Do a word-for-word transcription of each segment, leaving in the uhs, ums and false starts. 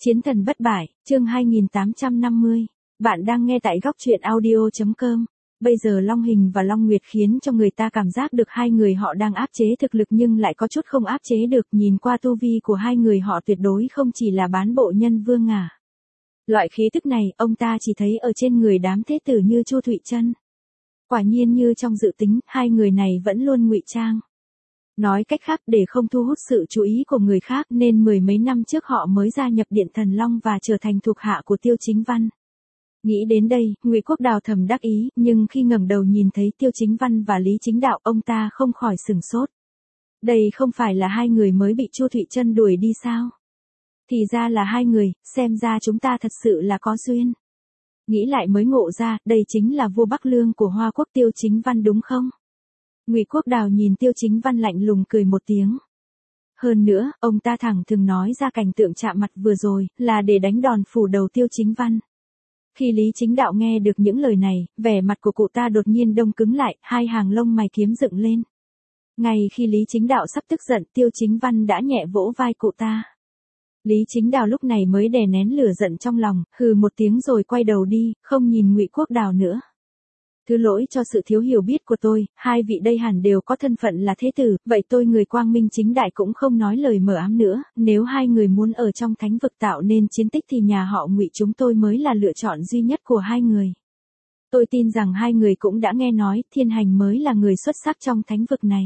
Chiến thần bất bại, chương hai nghìn tám trăm năm mươi. Bạn đang nghe tại góc truyện audio chấm com. Bây giờ Long Hình và Long Nguyệt khiến cho người ta cảm giác được hai người họ đang áp chế thực lực nhưng lại có chút không áp chế được. Nhìn qua tu vi của hai người họ tuyệt đối không chỉ là bán bộ nhân vương ngả. Loại khí tức này, ông ta chỉ thấy ở trên người đám thế tử như Chu Thụy Trân. Quả nhiên như trong dự tính, hai người này vẫn luôn ngụy trang. Nói cách khác, để không thu hút sự chú ý của người khác nên mười mấy năm trước họ mới gia nhập Điện Thần Long và trở thành thuộc hạ của Tiêu Chính Văn. Nghĩ đến đây, Ngụy Quốc Đào thầm đắc ý, nhưng khi ngẩng đầu nhìn thấy Tiêu Chính Văn và Lý Chính Đạo, ông ta không khỏi sửng sốt. Đây không phải là hai người mới bị Chu Thụy Trân đuổi đi sao? Thì ra là hai người, xem ra chúng ta thật sự là có duyên. Nghĩ lại mới ngộ ra, đây chính là vua Bắc Lương của Hoa Quốc Tiêu Chính Văn đúng không? Ngụy Quốc Đào nhìn Tiêu Chính Văn lạnh lùng cười một tiếng. Hơn nữa, ông ta thẳng thừng nói ra cảnh tượng chạm mặt vừa rồi, là để đánh đòn phủ đầu Tiêu Chính Văn. Khi Lý Chính Đạo nghe được những lời này, vẻ mặt của cụ ta đột nhiên đông cứng lại, hai hàng lông mày kiếm dựng lên. Ngay khi Lý Chính Đạo sắp tức giận, Tiêu Chính Văn đã nhẹ vỗ vai cụ ta. Lý Chính Đạo lúc này mới đè nén lửa giận trong lòng, hừ một tiếng rồi quay đầu đi, không nhìn Ngụy Quốc Đào nữa. Thứ lỗi cho sự thiếu hiểu biết của tôi, hai vị đây hẳn đều có thân phận là thế tử, vậy tôi người quang minh chính đại cũng không nói lời mờ ám nữa, nếu hai người muốn ở trong thánh vực tạo nên chiến tích thì nhà họ Ngụy chúng tôi mới là lựa chọn duy nhất của hai người. Tôi tin rằng hai người cũng đã nghe nói, Thiên Hành mới là người xuất sắc trong thánh vực này.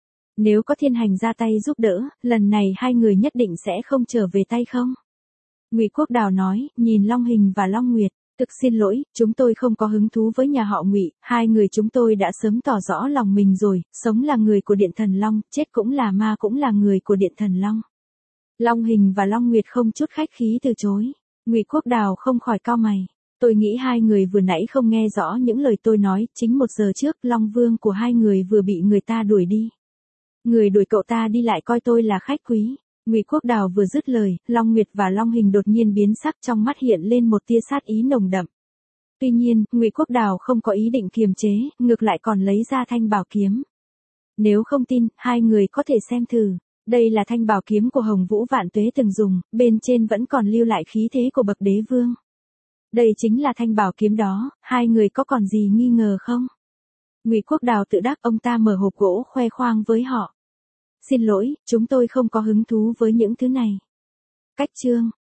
Nếu có Thiên Hành ra tay giúp đỡ, lần này hai người nhất định sẽ không trở về tay không? Ngụy Quốc Đào nói, nhìn Long Hình và Long Nguyệt. Thực xin lỗi, chúng tôi không có hứng thú với nhà họ Ngụy, hai người chúng tôi đã sớm tỏ rõ lòng mình rồi, sống là người của Điện Thần Long, chết cũng là ma cũng là người của Điện Thần Long. Long Hình và Long Nguyệt không chút khách khí từ chối. Ngụy Quốc Đào không khỏi cau mày. Tôi nghĩ hai người vừa nãy không nghe rõ những lời tôi nói, chính một giờ trước Long Vương của hai người vừa bị người ta đuổi đi. Người đuổi cậu ta đi lại coi tôi là khách quý. Ngụy Quốc Đào vừa dứt lời, Long Nguyệt và Long Hình đột nhiên biến sắc, trong mắt hiện lên một tia sát ý nồng đậm. Tuy nhiên, Ngụy Quốc Đào không có ý định kiềm chế, ngược lại còn lấy ra thanh bảo kiếm. Nếu không tin, hai người có thể xem thử. Đây là thanh bảo kiếm của Hồng Vũ Vạn Tuế từng dùng, bên trên vẫn còn lưu lại khí thế của bậc đế vương. Đây chính là thanh bảo kiếm đó, hai người có còn gì nghi ngờ không? Ngụy Quốc Đào tự đắc, ông ta mở hộp gỗ khoe khoang với họ. Xin lỗi, chúng tôi không có hứng thú với những thứ này. Cách chương